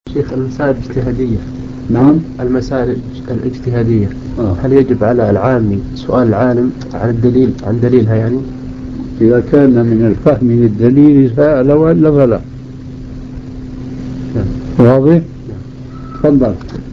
شيخ، المسائل الاجتهادية. نعم. المسائل الاجتهادية هل يجب على العامي سؤال العالم عن دليلها يعني؟ إذا كان من الفهم للدليل سأل وإلا فلا. واضح؟ تفضل.